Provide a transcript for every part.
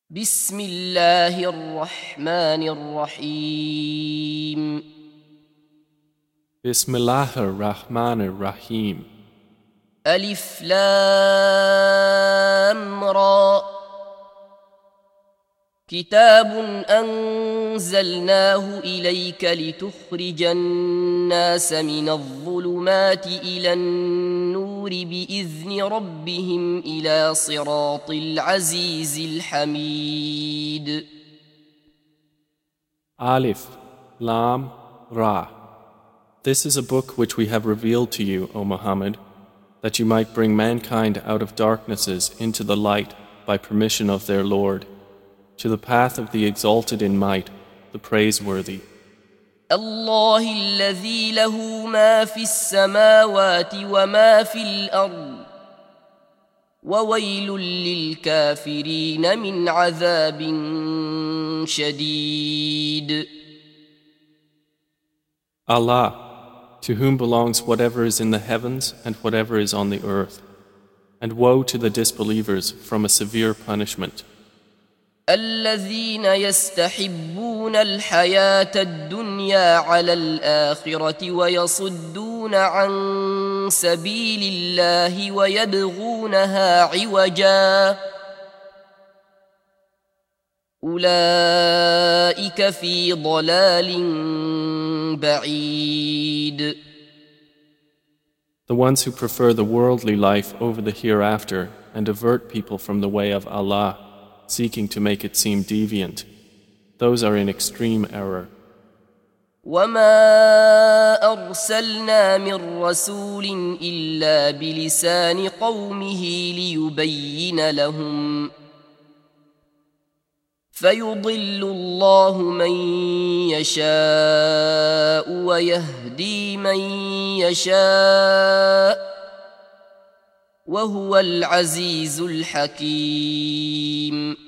بسم الله الرحمن الرحيم Bismillahir Rahmanir Rahim. ألف لام را كتاب أنزلناه إليك لتخرج الناس من الظلمات إلى النور بإذن ربهم إلى صراط العزيز الحميد. Alif, Lam, Ra. This is a book which we have revealed to you, O Muhammad, that you might bring mankind out of darknesses into the light by permission of their Lord, to the path of the exalted in might, the praiseworthy. الله الذي له ما في السماوات وما في الأرض وويل للكافرين من عذاب شديد. Allah, to whom belongs whatever is in the heavens and whatever is on the earth, and woe to the disbelievers from a severe punishment. الذين يستحبون الحياة الدنيا على الآخرة ويصدون عن سبيل الله ويبغونها عوجا أولئك في ضلال بعيد. The ones who prefer the worldly life over the hereafter and avert people from the way of Allah, seeking to make it seem deviant, those are in extreme error. وما أرسلنا من رسول إلا بلسان قومه ليبين لهم فيضل الله من يشاء ويهدي من يشاء وهو العزيز الحكيم.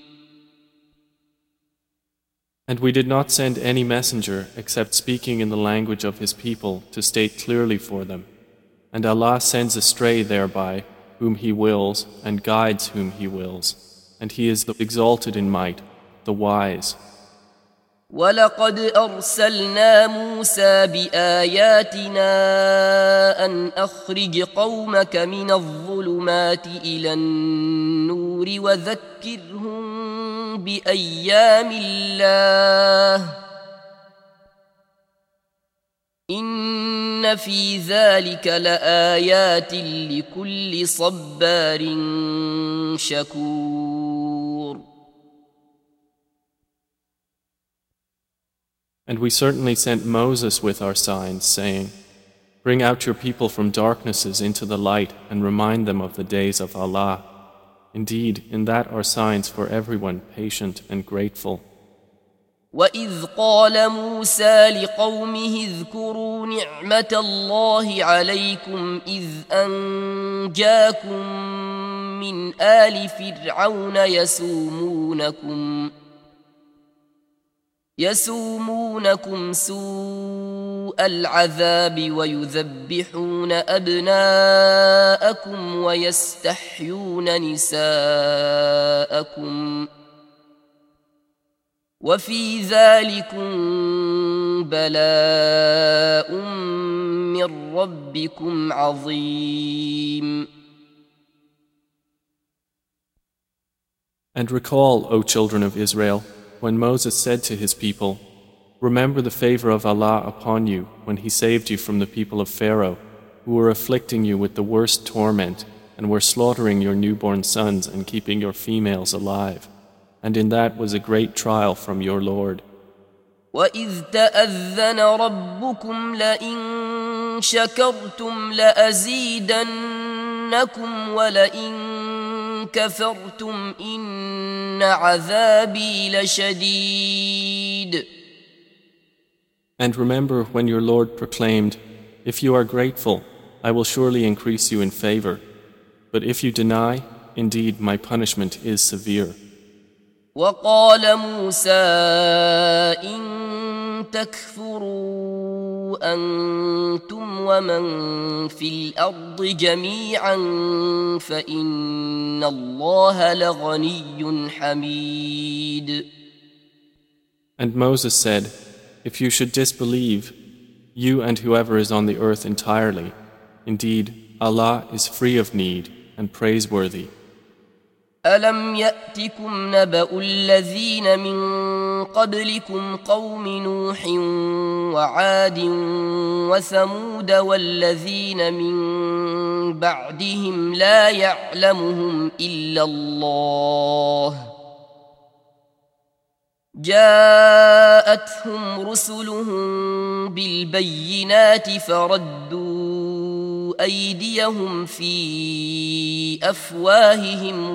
And we did not send any messenger except speaking in the language of his people to state clearly for them. And Allah sends astray thereby whom He wills and guides whom He wills. And He is the exalted in might, the wise. ولقد أرسلنا موسى بآياتنا أن أخرج قومك من الظلمات إلى النور وذكرهم بأيام الله إن في ذلك لآيات لكل صبار شكور. And we certainly sent Moses with our signs, saying, Bring out your people from darknesses into the light and remind them of the days of Allah. Indeed, in that are signs for everyone patient and grateful. وإذ قال موسى لقومه اذكروا نعمة الله عليكم إذ أنجاكم من آل فرعون يسومونكم سوء العذاب ويذبحون أبناءكم ويستحيون نساءكم وفي ذلكم بلاء من ربكم عظيم. And recall, O children of Israel, when Moses said to his people, Remember the favor of Allah upon you when He saved you from the people of Pharaoh, who were afflicting you with the worst torment and were slaughtering your newborn sons and keeping your females alive. And in that was a great trial from your Lord. وَإِذْ تَأَذَّنَ رَبُّكُمْ لَئِن شَكَرْتُمْ لَأَزِيدَنَّكُمْ وَلَئِن كَفَرْتُمْ إِنَّ عَذَابِي لَشَدِيدٌ. And remember when your Lord proclaimed, If you are grateful, I will surely increase you in favor. But if you deny, indeed my punishment is severe. وقال موسى إن تكفروا أنتم ومن في الأرض جميعا فإن الله لغني حميد. And Moses said, If you should disbelieve, you and whoever is on the earth entirely, indeed, Allah is free of need and praiseworthy. ألم يأتكم نبأ الذين من قبلكم قوم نوح وعاد وثمود والذين من بعدهم لا يعلمهم إلا الله جاءتهم رسلهم بالبينات فردوا أيديهم في أفواههم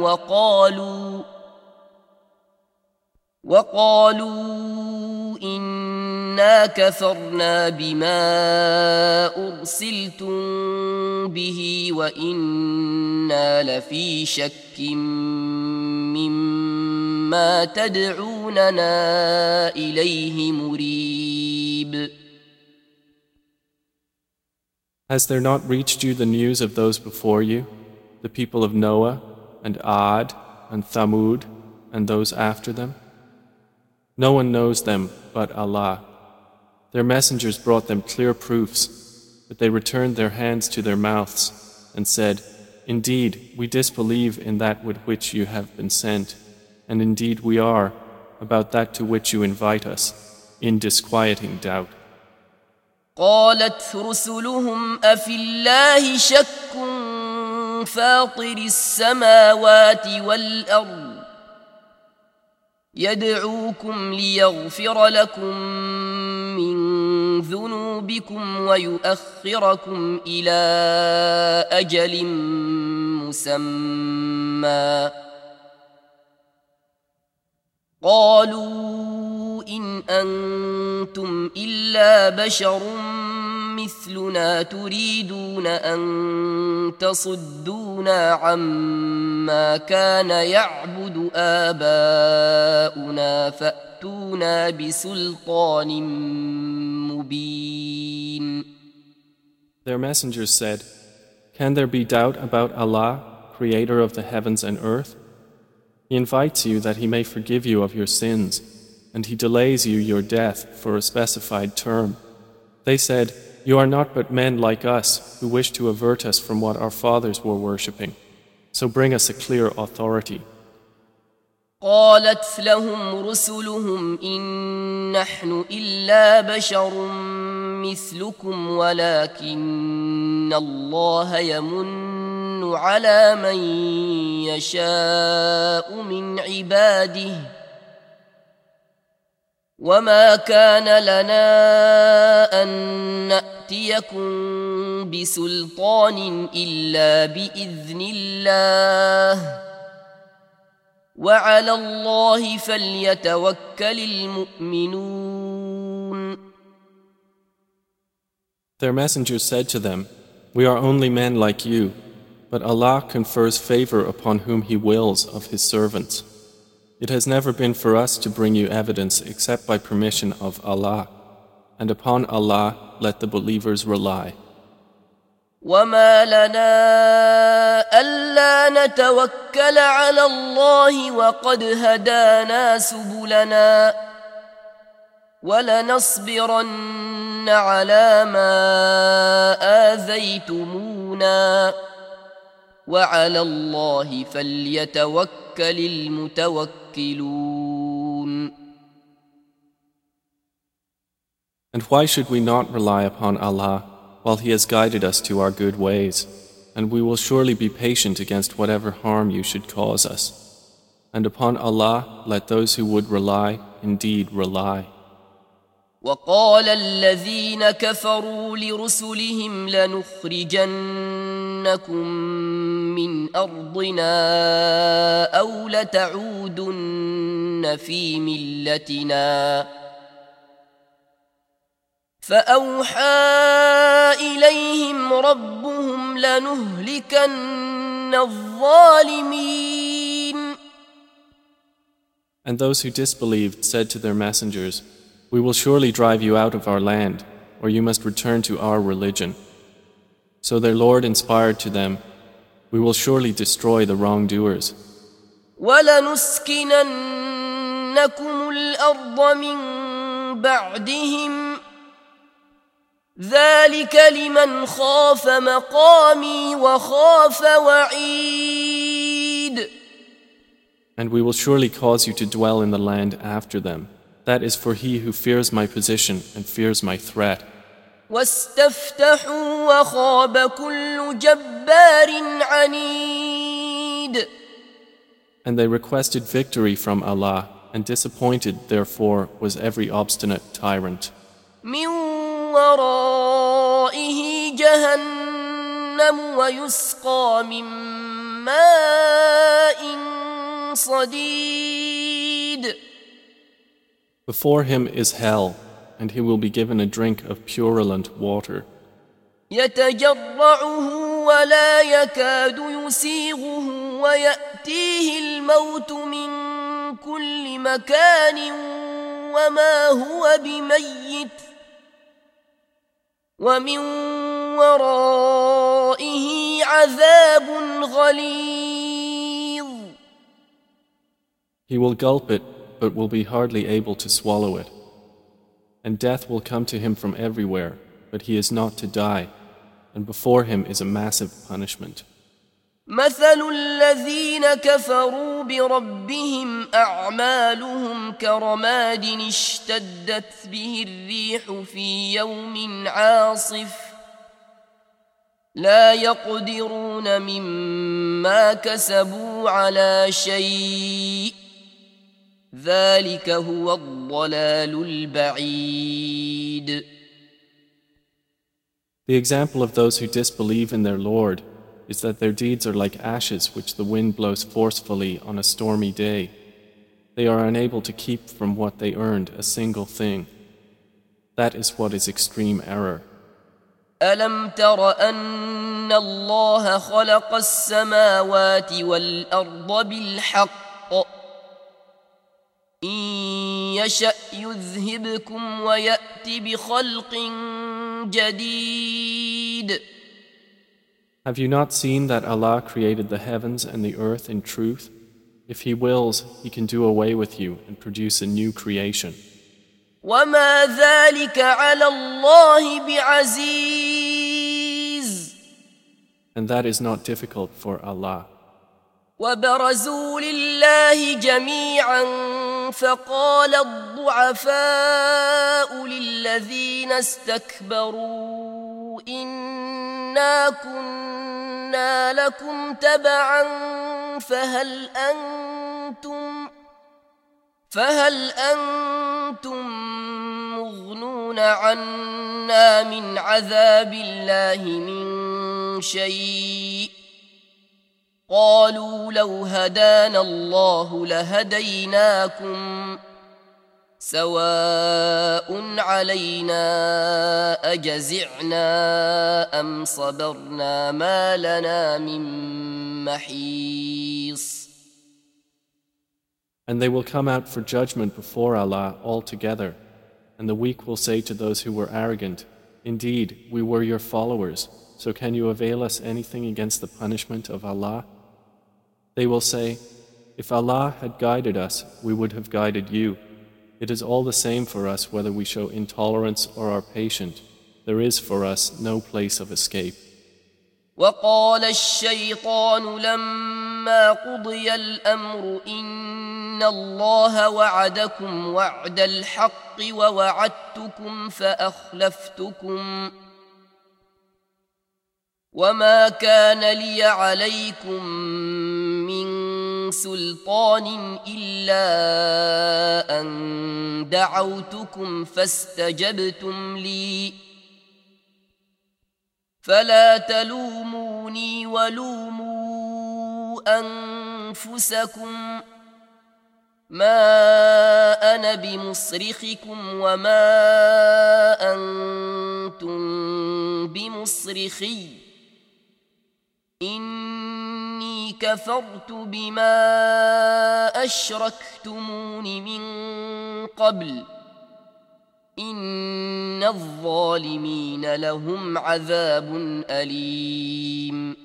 وقالوا إنا كفرنا بما أرسلتم به وإنا لفي شك مما تدعوننا إليه مريب. Has there not reached you the news of those before you, the people of Noah and Ad and Thamud and those after them? No one knows them but Allah. Their messengers brought them clear proofs, but they returned their hands to their mouths and said, Indeed, we disbelieve in that with which you have been sent, and indeed we are, about that to which you invite us, in disquieting doubt. قالت رسلهم أفي الله شك فاطر السماوات والأرض يدعوكم ليغفر لكم من ذنوبكم ويؤخركم إلى أجل مسمى قالوا إن أنتم إلا بشر مثلنا تريدون أن تصدونا عما كان يعبد آباؤنا فأتونا بسلطان مبين. Their messengers said, Can there be doubt about Allah, creator of the heavens and earth? He invites you that He may forgive you of your sins, and He delays you your death for a specified term. They said, You are not but men like us who wish to avert us from what our fathers were worshipping. So bring us a clear authority. قالت لهم رسلهم إن نحن إلا بشر مثلكم ولكن الله يمن على من يشاء من عباده وما كان لنا أن نأتيكم بسلطان إلا بإذن الله وعلى الله فليتوكل المؤمنون. Their messengers said to them, We are only men like you, but Allah confers favor upon whom He wills of His servants. It has never been for us to bring you evidence except by permission of Allah, and upon Allah let the believers rely. وما لنا ألا نتوكل على الله وقد هدانا سبلنا ولنصبرن على ما آذيتمونا وعلى الله فليتوكل المتوكلون. And why should we not rely upon Allah while He has guided us to our good ways? And we will surely be patient against whatever harm you should cause us. And upon Allah let those who would rely indeed rely. وقال الذين كفروا لرسلهم لنخرجنكم من أرضنا أو لتعودن في ملتنا فأوحى إليهم ربهم لنهلكن الظالمين. And those who disbelieved said to their messengers, We will surely drive you out of our land, or you must return to our religion. So their Lord inspired to them, we will surely destroy the wrongdoers. وَلَنُسْكِنَنَّكُمُ الْأَرْضَ مِنْ بَعْدِهِمْ ذَلِكَ لِمَنْ خَافَ مَقَامِي وَخَافَ وَعِيدِ. And we will surely cause you to dwell in the land after them. That is for he who fears my position and fears my threat. وَاسْتَفْتَحُوا وَخَابَ كُلُّ جَبَّارٍ عَنِيدٍ. And they requested victory from Allah, and disappointed therefore was every obstinate tyrant. مِنْ وَرَائِهِ جَهَنَّمُ وَيُسْقَى مِنْ مَاءٍ صَدِيدٍ. Before him is hell, and he will be given a drink of purulent water. يتجرعه ولا يكاد يسيغه ويأتيه الموت من كل مكان وما هو بميت ومن ورائه عذاب غليظ. He will gulp it, but will be hardly able to swallow it. And death will come to him from everywhere, but he is not to die, and before him is a massive punishment. مثل الذين كفروا بربهم أعمالهم كرماد اشتدت به الريح في يوم عاصف لا يقدرون مما كسبوا على شيء ذلك هو الضلال البعيد. The example of those who disbelieve in their Lord is that their deeds are like ashes which the wind blows forcefully on a stormy day. They are unable to keep from what they earned a single thing. That is what is extreme error. ألم تر أن الله خلق السماوات والأرض بالحق إن يشأ يذهبكم ويأتي بخلق جديد. Have you not seen that Allah created the heavens and the earth in truth? If He wills, He can do away with you and produce a new creation. وما ذلك على الله بعزيز. And that is not difficult for Allah. وبرزوا لله جميعا فقال الضعفاء للذين استكبروا إنا كنا لكم تبعا فهل أنتم مغنون عنا من عذاب الله من شيء قالوا لو هدانا الله لهديناكم سواء علينا أجزعنا أم صبرنا ما لنا من محيص. And they will come out for judgment before Allah all together, and the weak will say to those who were arrogant, indeed, we were your followers, so can you avail us anything against the punishment of Allah? They will say, if Allah had guided us, we would have guided you. It is all the same for us whether we show intolerance or are patient. There is for us no place of escape. وقال الشيطان لما قضي الأمر إن الله وعدكم وعد الحق ووعدتكم فأخلفتكم وما كان لي عليكم من سلطان إلا أن دعوتكم فاستجبتم لي فلا تلوموني ولوموا أنفسكم ما أنا بمصرخكم وما أنتم بمصرخي إني كفرت بما أشركتمون من قبل إن الظالمين لهم عذاب أليم.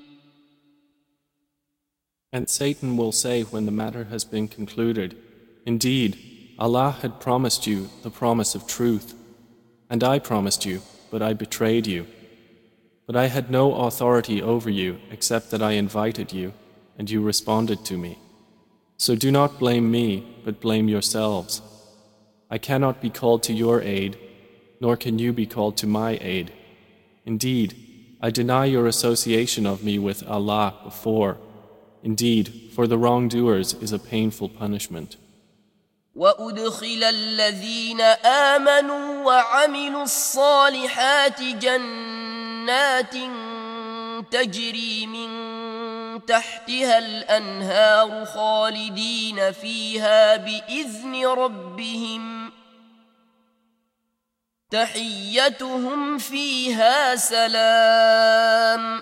And Satan will say when the matter has been concluded, "Indeed, Allah had promised you the promise of truth, and I promised you, but I betrayed you. But I had no authority over you except that I invited you, and you responded to me. So do not blame me, but blame yourselves. I cannot be called to your aid, nor can you be called to my aid. Indeed, I deny your association of me with Allah before. Indeed, for the wrongdoers is a painful punishment." وأدخل الذين آمنوا وعملوا الصالحات جنات تجري من تحتها الأنهار خالدين فيها بإذن ربهم تحيتهم فيها سلام.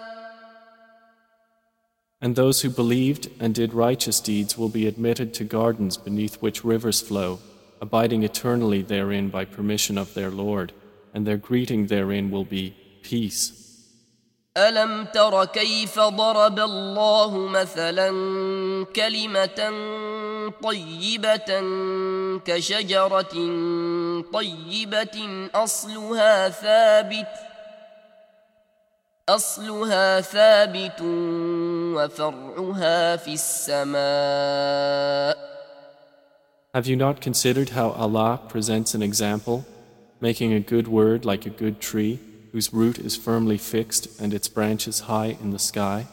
And those who believed and did righteous deeds will be admitted to gardens beneath which rivers flow, abiding eternally therein by permission of their Lord, and their greeting therein will be peace. ألم تر كيف ضرب الله مثلا كلمة طيبة كشجرة طيبة أصلها ثابت وفرعها في السماء. Have you not considered how Allah presents an example, making a good word like a good tree, whose root is firmly fixed and its branches high in the sky?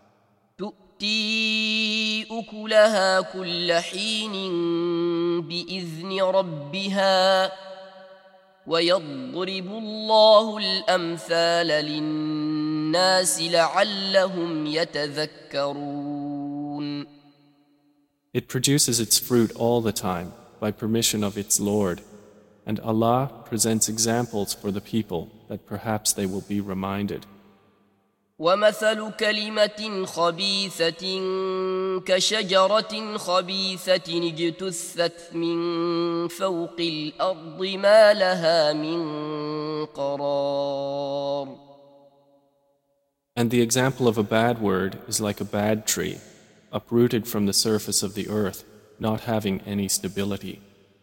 تؤتي أكلها كل حين بإذن ربها ويضرب الله الأمثال للناس لعلهم يتذكرون. It produces its fruit all the time by permission of its Lord, and Allah presents examples for the people that perhaps they will be reminded. ومثل كلمة خبيثة كشجرة خبيثة اجتثت من فوق الأرض ما لها من قرار. And the example of a bad word is like a bad tree, uprooted from the surface of the earth, not having any stability.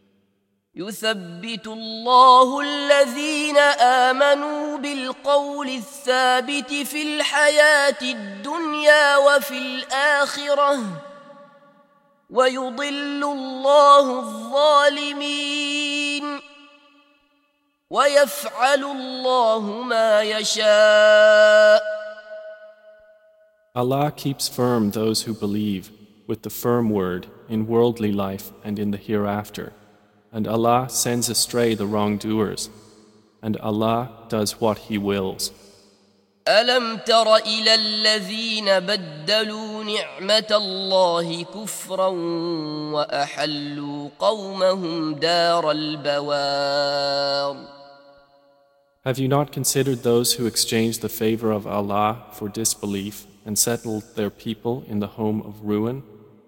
يثبت الله الذين آمنوا بالقول الثابت في الحياة الدنيا وفي الآخرة ويضل الله الظالمين ويفعل الله ما يشاء. Allah keeps firm those who believe with the firm word in worldly life and in the hereafter. And Allah sends astray the wrongdoers, and Allah does what He wills. ألم تر إلى الذين بدلوا نعمة الله كفرا وأحلوا قومهم دار البوار. Have you not considered those who exchanged the favor of Allah for disbelief and settled their people in the home of ruin?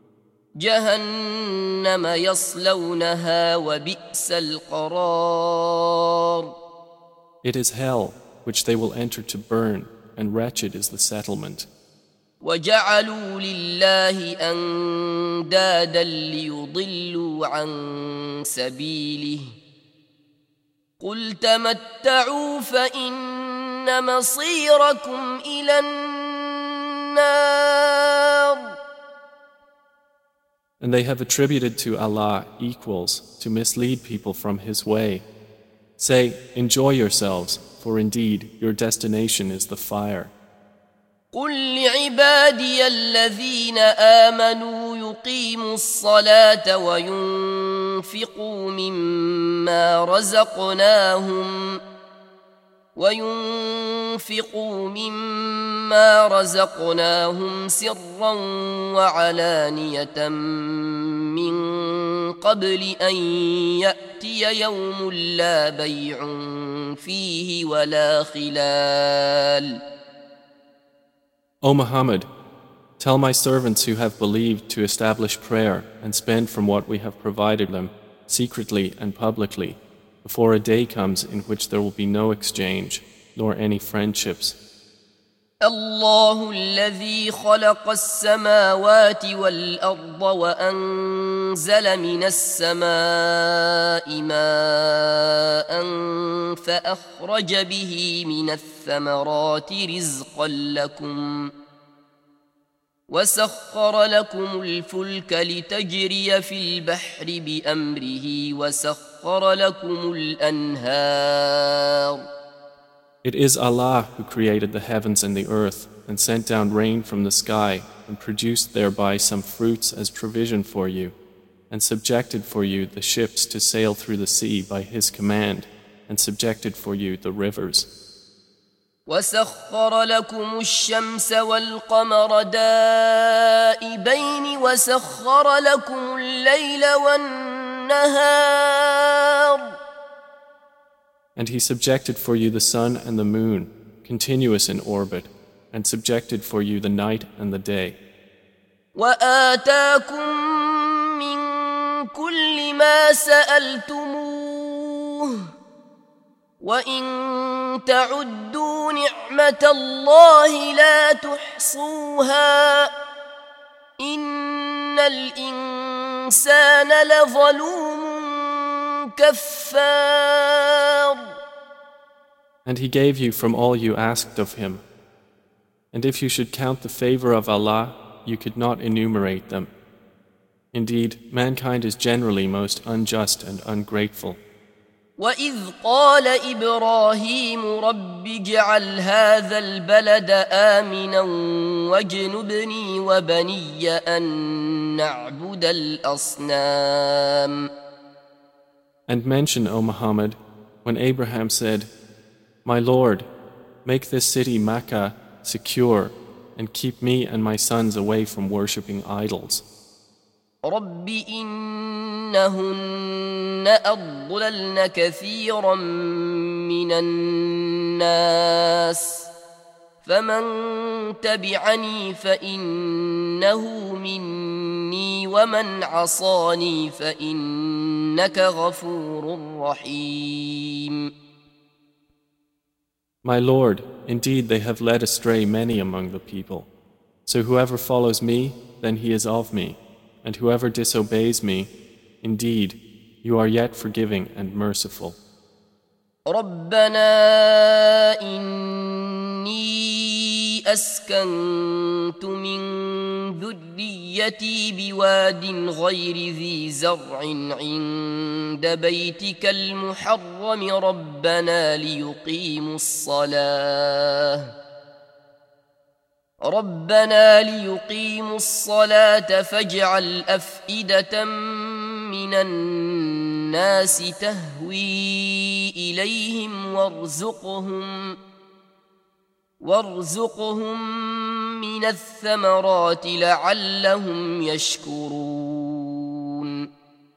جهنم يصلونها وبئس القرار. It is hell which they will enter to burn, and wretched is the settlement. وجعلوا لله أندادا ليضلوا عن سبيله قل تمتعوا فإن مصيركم إلى النار. And they have attributed to Allah equals to mislead people from His way. Say, enjoy yourselves, for indeed your destination is the fire. قل لعبادي الذين آمنوا يقيموا الصلاة وينفقوا مما رزقناهم سرا وعلانية من قبل أن يأتي يوم لا بيع فيه ولا خلال. O Muhammad, tell my servants who have believed to establish prayer and spend from what we have provided them, secretly and publicly, before a day comes in which there will be no exchange, nor any friendships. الله الذي خلق السماوات والأرض وأنزل من السماء ماء فأخرج به من الثمرات رزقا لكم وسخر لكم الفلك لتجري في البحر بأمره وسخر لكم الأنهار. It is Allah who created the heavens and the earth and sent down rain from the sky and produced thereby some fruits as provision for you and subjected for you the ships to sail through the sea by His command and subjected for you the rivers. وسخر لكم الشمس والقمر دائبين وسخر لكم الليل والنهار. And He subjected for you the sun and the moon, continuous in orbit, and subjected for you the night and the day. وآتاكم من كل ما سألتموه وإن تعدوا نعمة الله لا تحصوها إن الإنسان لظلوم كفار. And He gave you from all you asked of Him. And if you should count the favor of Allah, you could not enumerate them. Indeed, mankind is generally most unjust and ungrateful. وَإِذْ قَالَ إِبْرَاهِيمُ رَبِّ اجْعَلْ هَذَا الْبَلَدَ آمِنًا وَاجْنُبْنِي وَبَنِيَّ أَن نَّعْبُدَ الْأَصْنَامَ. And mention, O Muhammad, when Abraham said, My Lord, make this city Makkah secure and keep me and my sons away from worshipping idols. رب إنهن أضللن كثيرا من الناس فمن تبعني فإنه مني ومن عصاني فإنك غفور رحيم. My Lord, indeed they have led astray many among the people. So whoever follows me, then he is of me. And whoever disobeys me, indeed, you are yet forgiving and merciful. ربنا إني أسكنت من ذريتي بواد غير ذي زرع عند بيتك المحرم ربنا ليقيموا الصلاة فاجعل أفئدة من الناس تهوي إليهم وارزقهم من الثمرات لعلهم يشكرون.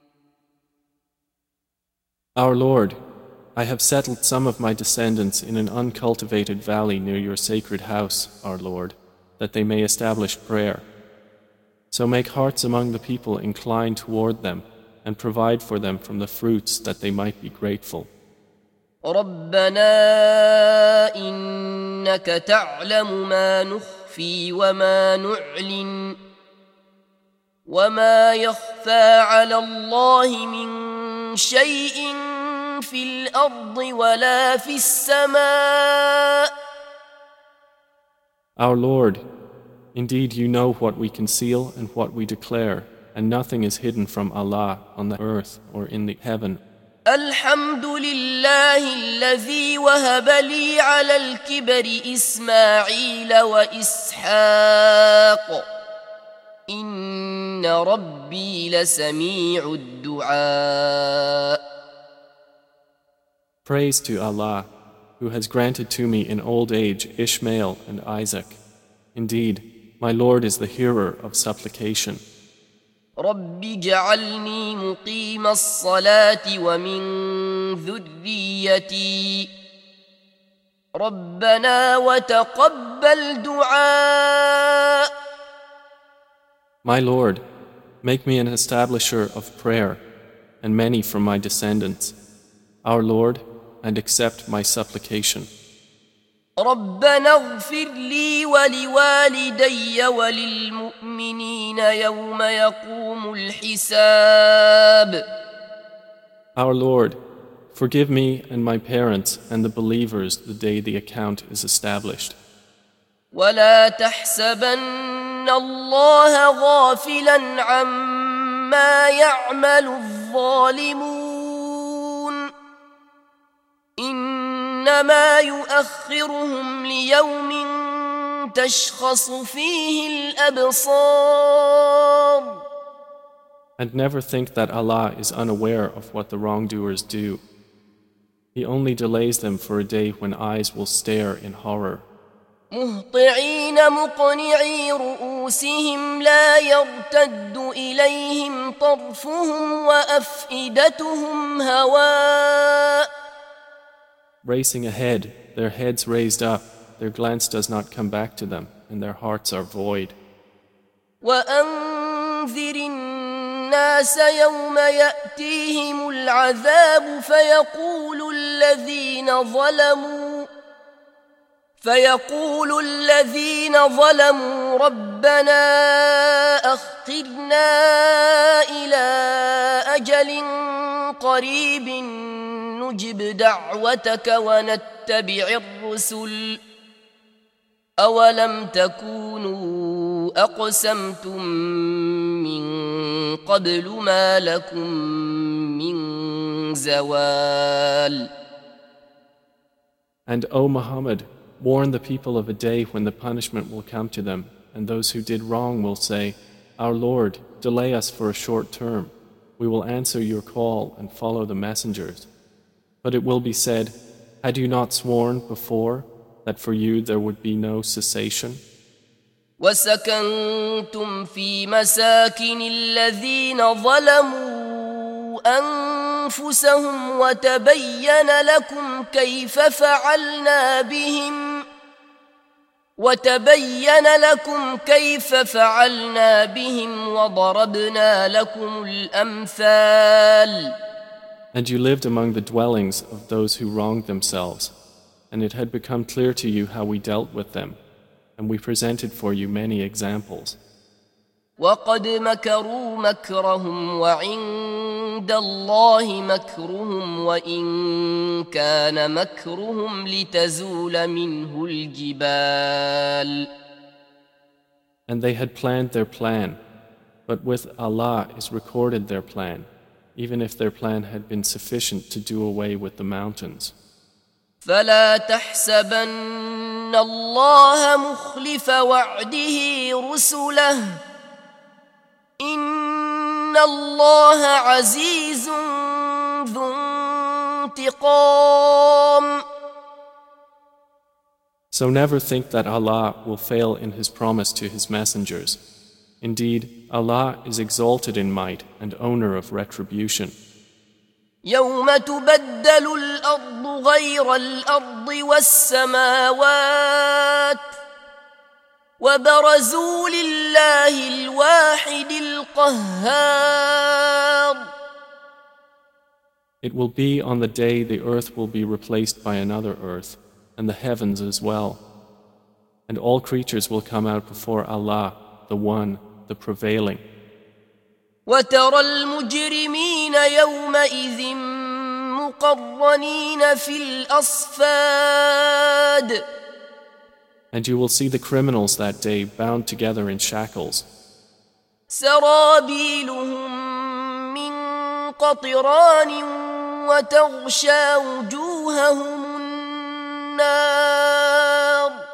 Our Lord, I have settled some of my descendants in an uncultivated valley near your sacred house, our Lord, that they may establish prayer. So make hearts among the people incline toward them and provide for them from the fruits that they might be grateful. ربنا إنك تعلم ما نخفي وما نعلن وما يخفى على الله من شيء في الأرض ولا في السماء. Our Lord, indeed you know what we conceal and what we declare, and nothing is hidden from Allah on the earth or in the heaven. الحمد لله الذي وهب لي على الكبر إسماعيل وإسحاق إن ربي لسميع الدعاء. Praise to Allah, who has granted to me in old age Ishmael and Isaac. Indeed, my Lord is the hearer of supplication. رب اجعلني مقيم الصلاة ومن ذريتي ربنا وتقبل دعاء. My Lord, make me an establisher of prayer and many from my descendants. Our Lord, and accept my supplication. ربنا اغفر لي ولوالدي وللمؤمنين يوم يقوم الحساب. Our Lord, forgive me and my parents and the believers the day the account is established. ولا تحسبن الله غافلا عما يعمل الظالمون إنما يؤخرهم ليوم تشخص فيه الأبصار. And never think that Allah is unaware of what the wrongdoers do. He only delays them for a day when eyes will stare in horror. مهطعين مقنعي رؤوسهم لا يرتد إليهم طرفهم وأفئدتهم هواء. Racing ahead, their heads raised up, their glance does not come back to them, and their hearts are void. وأنذر الناس يوم يأتيهم العذاب فيقول الذين ظلموا ربنا أخرنا إلى أجل قريب نجب دعوتك ونتبع الرسل أولم تكونوا أقسمتم من قبل ما لكم من زوال. And O Muhammad, warn the people of a day when the punishment will come to them, and those who did wrong will say, Our Lord, delay us for a short term. We will answer your call and follow the messengers. But it will be said, Had you not sworn before that for you there would be no cessation? وسكنتم في مساكن الذين ظلموا أنفسهم وتبين لكم كيف فعلنا بهم وضربنا لكم الأمثال. And you lived among the dwellings of those who wronged themselves, and it had become clear to you how we dealt with them, and we presented for you many examples. وقد مكروا مكرهم وعند الله مكرهم وإن كان مكرهم لتزول منه الجبال. And they had planned their plan, but with Allah is recorded their plan, even if their plan had been sufficient to do away with the mountains. فلا تحسبن الله مخلف وعده رسله إن الله عزيز ذو انتقام. So never think that Allah will fail in His promise to His messengers. Indeed, Allah is exalted in might and owner of retribution. يوم تبدل الأرض غير الأرض والسماوات وبرزوا لله الواحد القهار. It will be on the day the earth will be replaced by another earth, and the heavens as well. And all creatures will come out before Allah, the One, the Prevailing. وترى المجرمين يومئذ مقرنين في الأصفاد. And you will see the criminals that day bound together in shackles. سرابيلهم من قطران وتغشى وجوههم النار.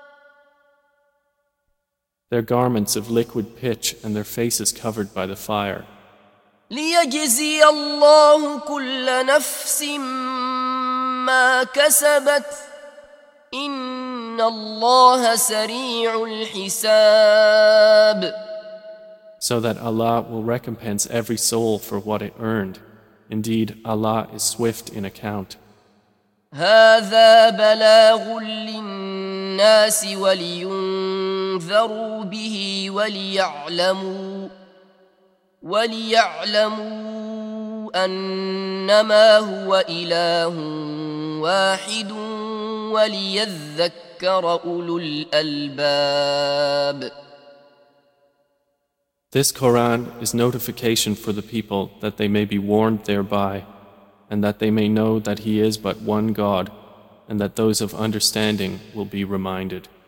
Their garments of liquid pitch and their faces covered by the fire. ليجزي الله كل نفس ما كسبت إن الله سريع الحساب. So that Allah will recompense every soul for what it earned. Indeed, Allah is swift in account. هذا بلاغ للناس ولينذروا وليعلموا أنما هو إله واحد وليذكر أولو الألباب. This Quran is notification for the people that they may be warned thereby, and that they may know that He is but one God, and that those of understanding will be reminded.